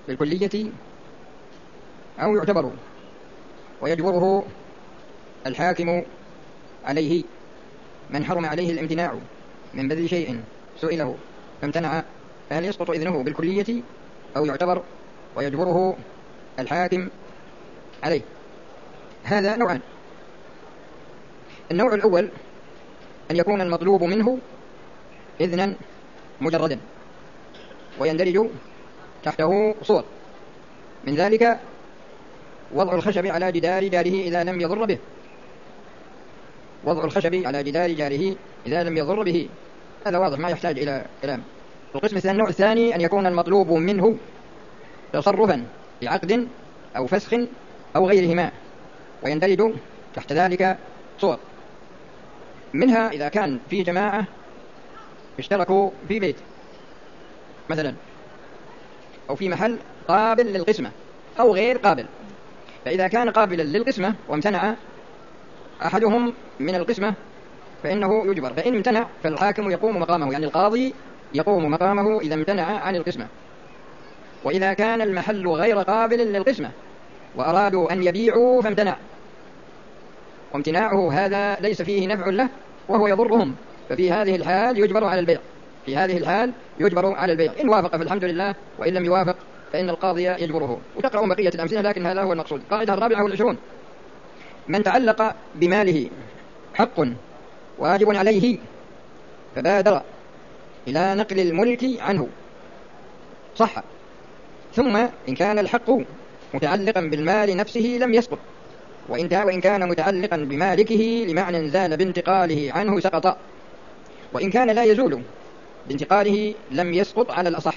بالكلية أو يعتبر ويجبره الحاكم عليه من حرم عليه الامتناع من بذل شيء سئله فامتنع، فهل يسقط إذنه بالكلية أو يعتبر ويجبره الحاكم عليه؟ هذا نوعان. النوع الأول أن يكون المطلوب منه إذنا مجردا، ويندرج تحته صور، من ذلك وضع الخشب على جدار جاره إذا لم يضر به، وضع الخشب على جدار جاره إذا لم يضر به، هذا واضح ما يحتاج إلى كلام. النوع الثاني أن يكون المطلوب منه تصرفا بعقد أو فسخ أو غيرهما، ويندرج تحت ذلك صور، منها إذا كان في جماعة اشتركوا في بيت مثلا، أو في محل قابل للقسمة أو غير قابل، فإذا كان قابلا للقسمة وامتنع أحدهم من القسمة فإنه يجبر، فإن امتنع فالحاكم يقوم مقامه، يعني القاضي يقوم مقامه إذا امتنع عن القسمة. وإذا كان المحل غير قابل للقسمة وأرادوا أن يبيعوا فامتنع، وامتناعه هذا ليس فيه نفع له وهو يضرهم، ففي هذه الحال يجبر على البيع، في هذه الحال يجبر على البيع، إن وافق فالحمد لله، وإن لم يوافق فإن القاضي يجبره. وتقرأ بقية الأمثلة، لكن هذا هو المقصود. القاعدة 24: من تعلق بماله حق واجب عليه فبادر إلى نقل الملك عنه صح، ثم إن كان الحق متعلقا بالمال نفسه لم يسقط، وإن كان متعلقا بمالكه لمعنى زال بانتقاله عنه سقط، وإن كان لا يزول بانتقاله لم يسقط على الأصح.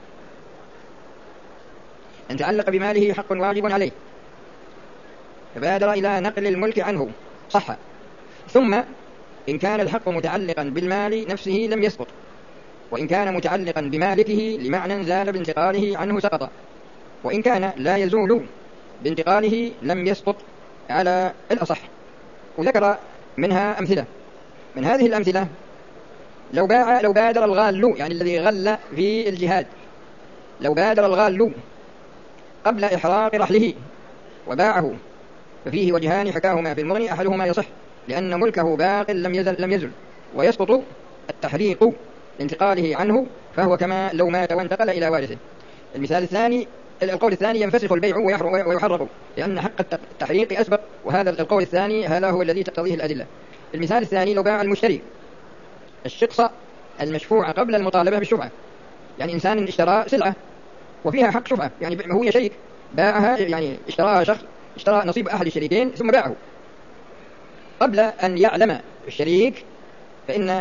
إن تعلق بماله حق واجب عليه فبادر إلى نقل الملك عنه صح، ثم إن كان الحق متعلقا بالمال نفسه لم يسقط، وإن كان متعلقا بمالكه لمعنى زال بانتقاله عنه سقط، وإن كان لا يزول بانتقاله لم يسقط على الأصح. وذكر منها أمثلة. من هذه الأمثلة لو بادر الغال، يعني الذي غل في الجهاد، لو بادر الغال قبل إحراق رحله وباعه ففيه وجهان حكاهما في المغني، أحدهما يصح لأن ملكه باق لم يزل، ويسقط التحريق لانتقاله عنه، فهو كما لو مات وانتقل إلى وارثه. القول الثاني ينفسخ البيع ويحرق لأن حق التحريق أسبق، وهذا القول الثاني هذا هو الذي تقتضيه الأدلة. المثال الثاني لو باع المشتري الشقص المشفوع قبل المطالبة بالشفعة، يعني إنسان اشترى سلعة وفيها حق شفعة، يعني هو شريك باعها، يعني اشترى نصيب أحد الشريكين ثم باعه قبل أن يعلم الشريك، فإن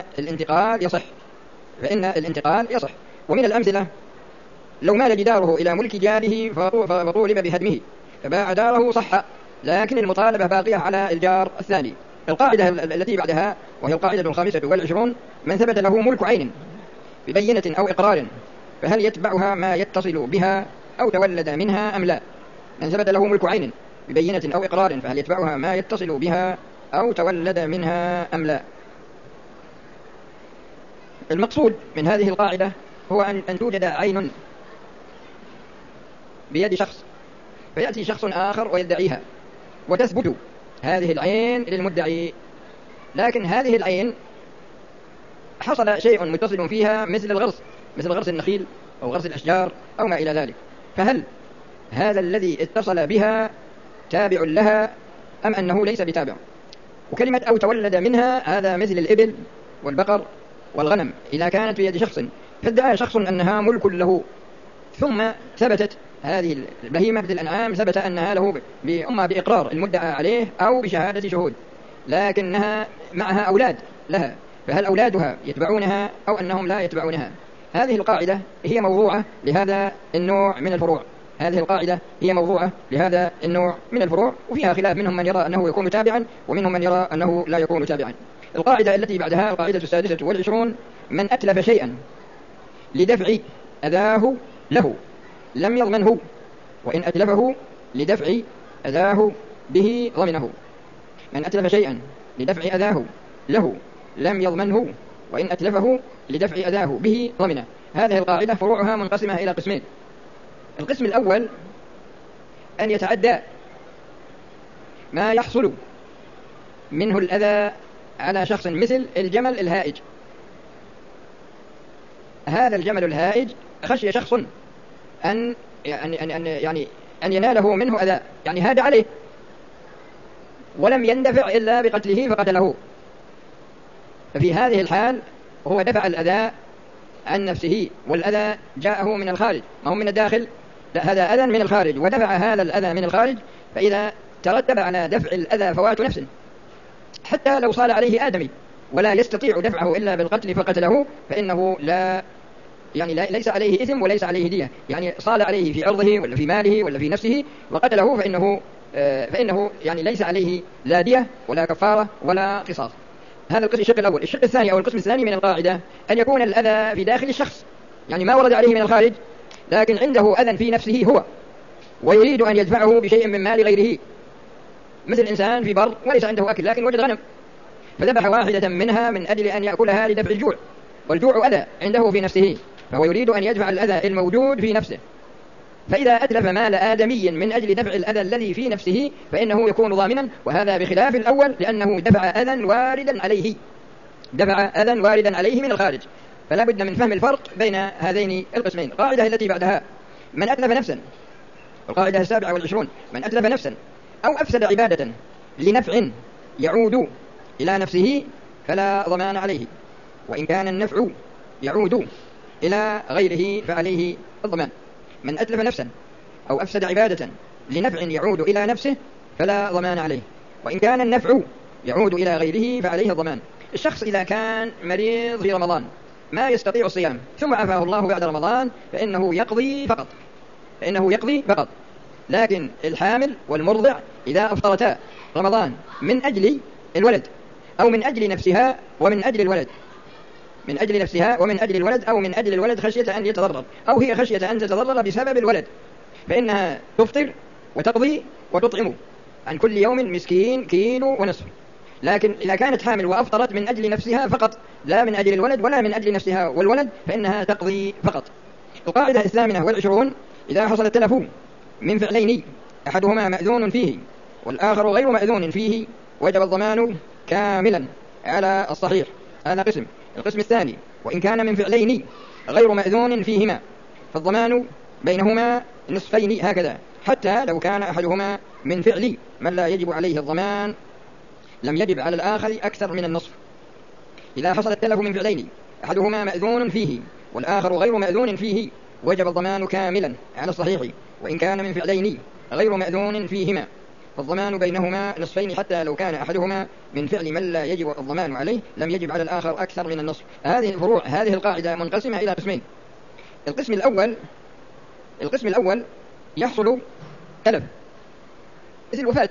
الانتقال يصح. ومن الأمثلة لو مال جداره إلى ملك جاره فطولب بهدمه فباع داره صح، لكن المطالبة باقية على الجار الثاني. القاعدة التي بعدها وهي القاعدة 25: من ثبت له ملك عين ببينة أو إقرار فهل يتبعها ما يتصل بها أو تولد منها أم لا؟ من ثبت له ملك عين ببينة أو إقرار فهل يتبعها ما يتصل بها أو تولد منها أم لا؟ المقصود من هذه القاعدة هو أن توجد عين بيد شخص، فيأتي شخص آخر ويدعيها وتثبت هذه العين للمدعي، لكن هذه العين حصل شيء متصل فيها مثل غرس النخيل أو غرس الأشجار أو ما إلى ذلك، فهل هذا الذي اتصل بها تابع لها أم أنه ليس بتابع؟ وكلمة أو تولد منها هذا مثل الإبل والبقر والغنم، إذا كانت بيد شخص فادعى شخص أنها ملك له، ثم ثبتت هذه البهيمة مثل الأنعام ثبت أنها له إما بإقرار المدعى عليه أو بشهادة شهود، لكنها معها أولاد لها، فهل أولادها يتبعونها أو أنهم لا يتبعونها؟ هذه القاعدة هي موضوعة لهذا النوع من الفروع، وفيها خلاف، منهم من يرى أنه يكون تابعا ومنهم من يرى أنه لا يكون تابعا. القاعدة التي بعدها القاعدة 26: من أتلف شيئا لدفع أذاه له لم يضمنه، وإن أتلفه لدفع أذاه به ضمنه. من أتلف شيئا لدفع أذاه له لم يضمنه، وإن أتلفه لدفع أذاه به ضمنه. هذه القاعدة فروعها منقسمة إلى قسمين: القسم الأول أن يتعدى ما يحصل منه الأذى على شخص، مثل الجمل الهائج. هذا الجمل الهائج خشي شخص أن يناله منه أذى، يعني هاد عليه ولم يندفع إلا بقتله فقتله، ففي هذه الحال هو دفع الأذى عن نفسه، والأذى جاءه من الخارج ما هو من الداخل، لا، هذا أذى من الخارج ودفع هذا الأذى من الخارج. فإذا ترتب على دفع الأذى فوات نفس، حتى لو صال عليه آدمي ولا يستطيع دفعه إلا بالقتل فقتله، فإنه ليس عليه إثم وليس عليه دية، يعني صال عليه في عرضه ولا في ماله ولا في نفسه وقتله، فإنه ليس عليه لا دية ولا كفارة ولا قصاص. هذا الشق الأول. الشق الثاني أو القسم الثاني من القاعدة أن يكون الأذى في داخل الشخص، يعني ما ورد عليه من الخارج، لكن عنده أذى في نفسه هو ويريد أن يدفعه بشيء من مال غيره، مثل إنسان في بر وليس عنده أكل لكن وجد غنم فذبح واحدة منها من أجل أن يأكلها لدفع الجوع، والجوع أذى عنده في نفسه، فهو يريد أن يدفع الأذى الموجود في نفسه. فإذا أتلف مال آدمي من أجل دفع الأذى الذي في نفسه فإنه يكون ضامنا، وهذا بخلاف الأول لأنه دفع أذى واردا عليه من الخارج. فلا بد من فهم الفرق بين هذين القسمين. القاعدة التي بعدها: من أتلف نفسا، القاعدة 27، من أتلف نفسا أو أفسد عبادة لنفع يعود إلى نفسه فلا ضمان عليه، وإن كان النفع يعود إلى غيره فعليه الضمان. من أتلف نفسا أو أفسد عبادة لنفع يعود إلى نفسه فلا ضمان عليه، وإن كان النفع يعود إلى غيره فعليه الضمان. الشخص إذا كان مريض في رمضان ما يستطيع الصيام ثم عافاه الله بعد رمضان فإنه يقضي فقط. لكن الحامل والمرضع إذا أفطرتا رمضان من أجل الولد أو من أجل نفسها ومن أجل الولد، أو من أجل الولد خشية أن يتضرر، أو هي خشية أن تتضرر بسبب الولد، فإنها تفطر وتقضي وتطعم عن كل يوم مسكين كيلو ونصف. لكن إذا كانت حامل وأفطرت من أجل نفسها فقط لا من أجل الولد ولا من أجل نفسها والولد فإنها تقضي فقط. القاعدة 28: إذا حصل التلف من فعلين أحدهما مأذون فيه والآخر غير مأذون فيه وجب الضمان كاملا على الصحيح. هذا قسم. القسم الثاني: وإن كان من فعلين غير مأذون فيهما فالضمان بينهما نصفين هكذا، حتى لو كان أحدهما من فعل من لا يجب عليه الضمان لم يجب على الآخر أكثر من النصف. إذا حصل التلف من فعلين أحدهما مأذون فيه والآخر غير مأذون فيه وجب الضمان كاملا على الصحيح، وإن كان من فعلين غير مأذون فيهما فالضمان بينهما نصفين، حتى لو كان أحدهما من فعل من لا يجب الضمان عليه لم يجب على الآخر أكثر من النصف. هذه القاعدة منقسمة إلى قسمين. القسم الأول يحصل تلف مثل الوفاة.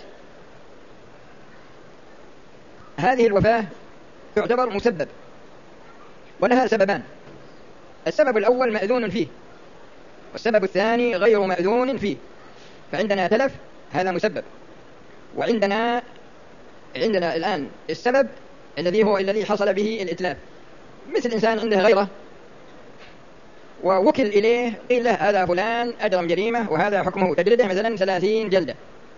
هذه الوفاة تعتبر مسبب ولها سببان: السبب الأول مأذون فيه، والسبب الثاني غير مأذون فيه. فعندنا تلف هذا مسبب، وعندنا الآن السبب الذي حصل به الإتلاف، مثل إنسان عنده غيره ووكل إليه قيل له هذا فلان أجرم جريمة وهذا حكمه تجلده مثلا 30 جلدة.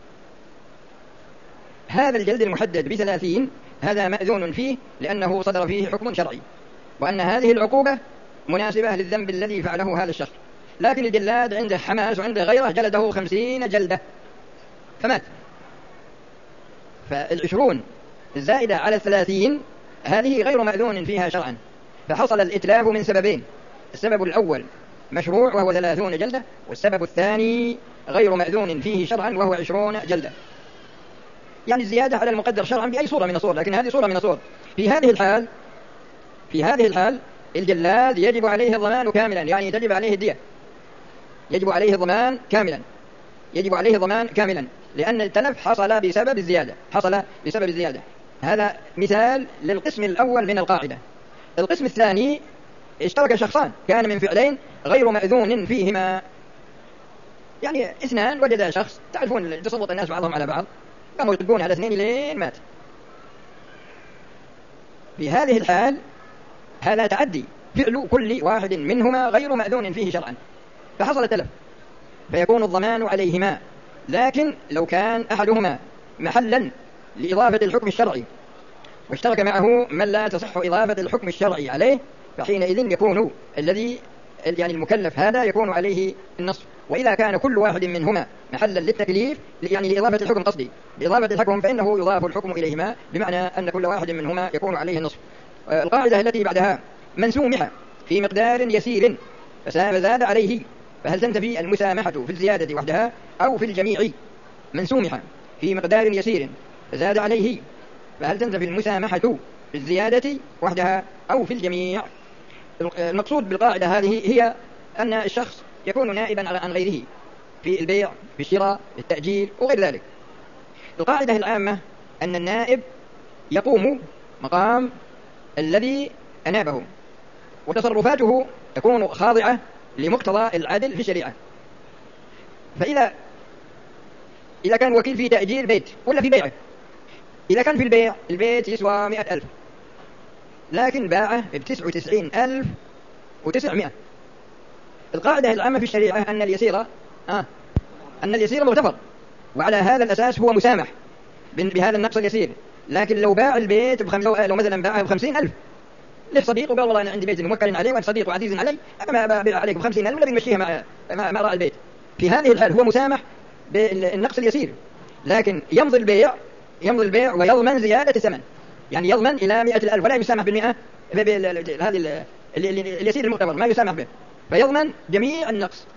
هذا الجلد المحدد ب30 هذا مأذون فيه لأنه صدر فيه حكم شرعي، وأن هذه العقوبة مناسبة للذنب الذي فعله هذا الشخص. لكن الجلاد عنده حماس وعنده غيره جلده 50 جلدة فمات. فال20 الزائدة على 30 هذه غير مأذون فيها شرعا، فحصل الإتلاف من سببين: السبب الأول مشروع وهو 30 جلدة، والسبب الثاني غير مأذون فيه شرعا وهو 20 جلدة، يعني الزيادة على المقدر شرعا بأي صورة من الصور، لكن هذه صورة من الصور. في هذه الحال الجلاد يجب عليه الضمان كاملا، يعني تجب عليه الدية، يجب عليه الضمان كاملا لأن التلف حصل بسبب الزيادة. هذا مثال للقسم الأول من القاعدة. القسم الثاني: اشترك شخصان كان من فعلين غير مأذون فيهما، يعني اثنان وجد شخص، تعرفون تسلط الناس بعضهم على بعض، قاموا يطبقون على اثنين لين مات. في هذه الحال هذا تعدي، فعل كل واحد منهما غير مأذون فيه شرعا، فحصل تلف. فيكون الضمان عليهما. لكن لو كان أحدهما محلا لإضافة الحكم الشرعي واشترك معه من لا تصح إضافة الحكم الشرعي عليه، فحينئذ يكون الذي يعني المكلف هذا يكون عليه النصف. وإذا كان كل واحد منهما محلا للتكليف يعني لإضافة الحكم قصدي لإضافة الحكم، فإنه يضاف الحكم إليهما، بمعنى أن كل واحد منهما يكون عليه النصف. القاعدة التي بعدها: من سومح في مقدار يسير فزاد عليه، فهل تنتفي المسامحة في الزيادة وحدها أو في الجميع؟ من سومح في مقدار يسير فزاد عليه، فهل تنتفي المسامحة في الزيادة وحدها أو في الجميع؟ المقصود بالقاعدة هذه هي أن الشخص يكون نائبا عن غيره في البيع، في الشراء، في التأجيل وغير ذلك. القاعدة العامة أن النائب يقوم مقام الذي أنابه، وتصرفاته تكون خاضعة لمقتضى العدل في الشريعة. فإذا كان وكيل في تأجير بيت ولا في بيعه، إذا كان في البيع البيت يسوى 100,000 لكن باعه ب99,900، القاعدة العامة في الشريعة أن اليسير مغتفر، وعلى هذا الأساس هو مسامح بهذا النقص اليسير. لكن لو باع البيت لو مثلا باعه ب50,000 لصديقه، قال والله أنا عندي بيت موكل عليه وأنت صديق عزيز علي، أما ببيع عليك ب50,000 ولا بنمشيها مع راعي البيت، في هذه الحال هو مسامح بالنقص اليسير. لكن يمضي البيع ويضمن زيادة الثمن، يعني يضمن إلى 100,000 ولا يسامح بالمئة، هذه اليسير المغتفر ما يسامح به، فيضمن جميع النقص،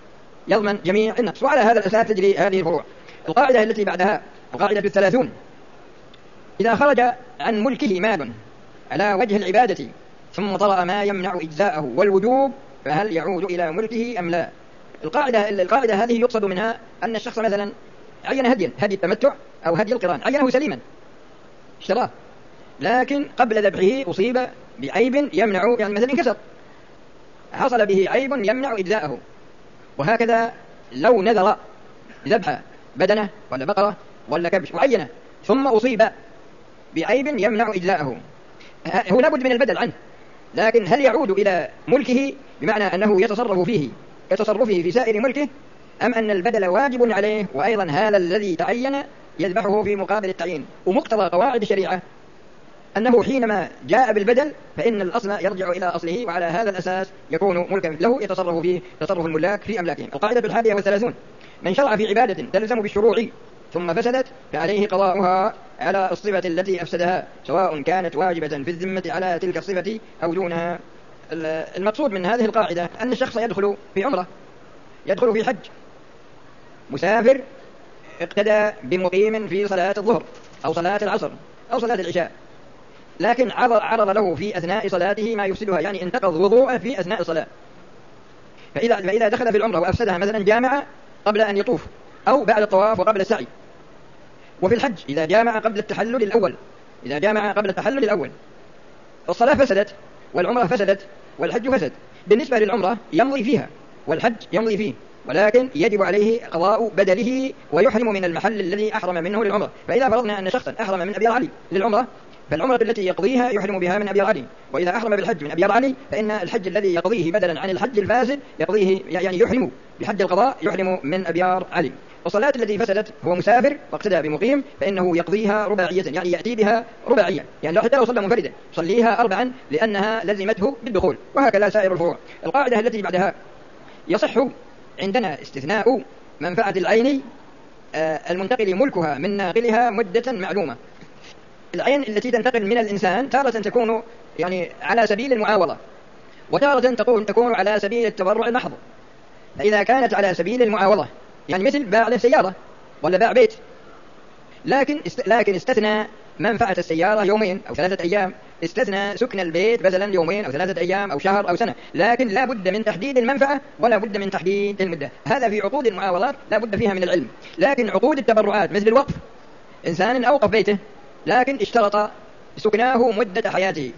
وعلى هذا الأساس تجري هذه الفروع. القاعدة التي بعدها القاعدة 30: إذا خرج عن ملكه مال على وجه العبادة ثم طرأ ما يمنع إجزاءه والوجوب، فهل يعود إلى ملكه أم لا؟ القاعدة هذه يقصد منها أن الشخص مثلا عين هدي التمتع أو هدي القران، عينه سليما اشتراه، لكن قبل ذبحه أصيب بعيب يمنع، يعني مثلا انكسر، حصل به عيب يمنع إجزاءه. وهكذا لو نذر ذبح بدنه ولا بقرة ولا كبش وعينه ثم أصيب بعيب يمنع إجزاءه، هو لابد من البدل عنه، لكن هل يعود إلى ملكه بمعنى أنه يتصرف فيه كتصرفه في سائر ملكه، أم أن البدل واجب عليه وأيضا هذا الذي تعين يذبحه في مقابل التعيين؟ ومقتضى قواعد الشريعة أنه حينما جاء بالبدل فإن الأصل يرجع إلى أصله، وعلى هذا الأساس يكون ملكا له يتصرف فيه تصرف الملاك في أملاكهم. القاعدة 31: من شرع في عبادة تلزم بالشروع ثم فسدت فعليه قضاؤها على الصفة التي أفسدها، سواء كانت واجبة في الذمة على تلك الصفة أو دونها. المقصود من هذه القاعدة أن الشخص يدخل في عمرة، يدخل في حج، مسافر اقتدى بمقيم في صلاة الظهر أو صلاة العصر أو صلاة العشاء، لكن عرض له في أثناء صلاته ما يفسدها، يعني انتقض وضوءه في أثناء الصلاة، فإذا دخل في العمرة وأفسدها، مثلا جامع قبل أن يطوف أو بعد الطواف وقبل السعي. وفي الحج إذا جامع قبل التحلل الأول الصلاة فسدت والعمرة فسدت والحج فسد. بالنسبة للعمرة يمضي فيها والحج يمضي فيه، ولكن يجب عليه قضاء بدله ويحرم من المحل الذي أحرم منه للعمرة. فإذا فرضنا أن شخصا أحرم من أبيار علي للعمرة، فالعمرة التي يقضيها يحرم بها من أبيار علي، وإذا أحرم بالحج من أبيار علي فإن الحج الذي يقضيه بدلا عن الحج الفاسد يقضيه، يعني يحرم بحج القضاء يحرم من أبيار علي. والصلاة التي فسدت هو مسافر واقتدى بمقيم فإنه يقضيها رباعية، يعني يأتي بها رباعية، يعني حتى لو صلى منفردا صليها 4 لأنها لزمته بالدخول، وهكذا سائر الفروع. القاعدة التي بعدها: يصح عندنا استثناء منفعة العين المنتقل ملكها من ناقلها مدة معلومة. العين التي تنتقل من الإنسان تارة تكون يعني على سبيل المعاوضة، وتارة تكون على سبيل التبرع المحض. فإذا كانت على سبيل المعاوضة، يعني مثل باع له سيارة ولا باع بيت، لكن استثنى منفعة السيارة 2 أو 3 أيام، استثنى سكن البيت مثلا 2 أو 3 أيام أو شهر أو سنة، لكن لا بد من تحديد المنفعة ولا بد من تحديد المدة. هذا في عقود المعاوضات لا بد فيها من العلم. لكن عقود التبرعات مثل الوقف، إنسان أوقف بيته لكن اشترط سكناه مدة حياته،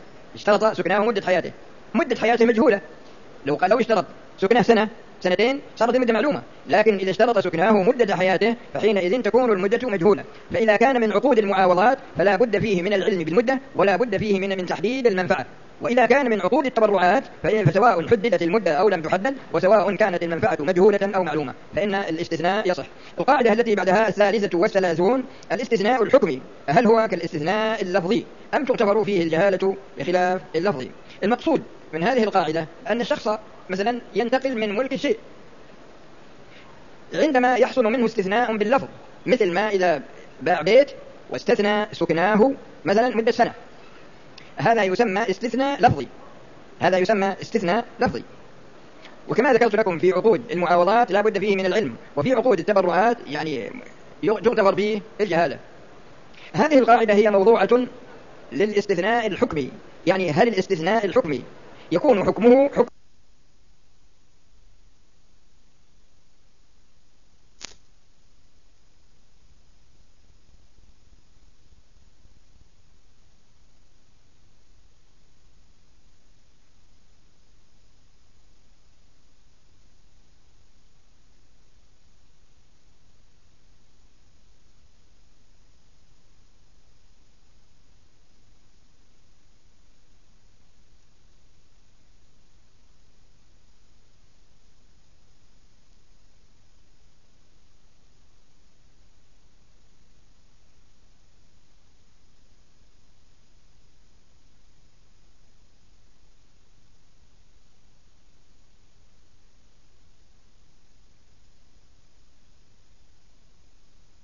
مدة حياته مجهولة. لو اشترط سكنه 1 2 صارت المدة معلومة، لكن إذا اشترط سكناه مدة حياته فحينئذ تكون المدة مجهولة. فإذا كان من عقود المعاوضات فلا بد فيه من العلم بالمدة ولا بد فيه من تحديد المنفعة. وإذا كان من عقود التبرعات فسواء حددت المدة أو لم تحدد، وسواء كانت المنفعة مجهولة أو معلومة، فإن الاستثناء يصح. القاعدة التي بعدها 33 الاستثناء الحكمي، هل هو كالاستثناء اللفظي أم تعتبر فيه الجهالة بخلاف اللفظي؟ المقصود من هذه القاعدة أن الشخص مثلا ينتقل من ملك الشيء عندما يحصل منه استثناء باللفظ، مثل ما إذا باع بيت واستثنى سكناه مثلا مدة سنة، هذا يسمى استثناء لفظي، هذا يسمى استثناء لفظي. وكما ذكرت لكم في عقود المعاوضات لا بد فيه من العلم، وفي عقود التبرعات يعني يعتبر به الجهالة. هذه القاعدة هي موضوعة للاستثناء الحكمي، يعني هل الاستثناء الحكمي يكون حكمه حكم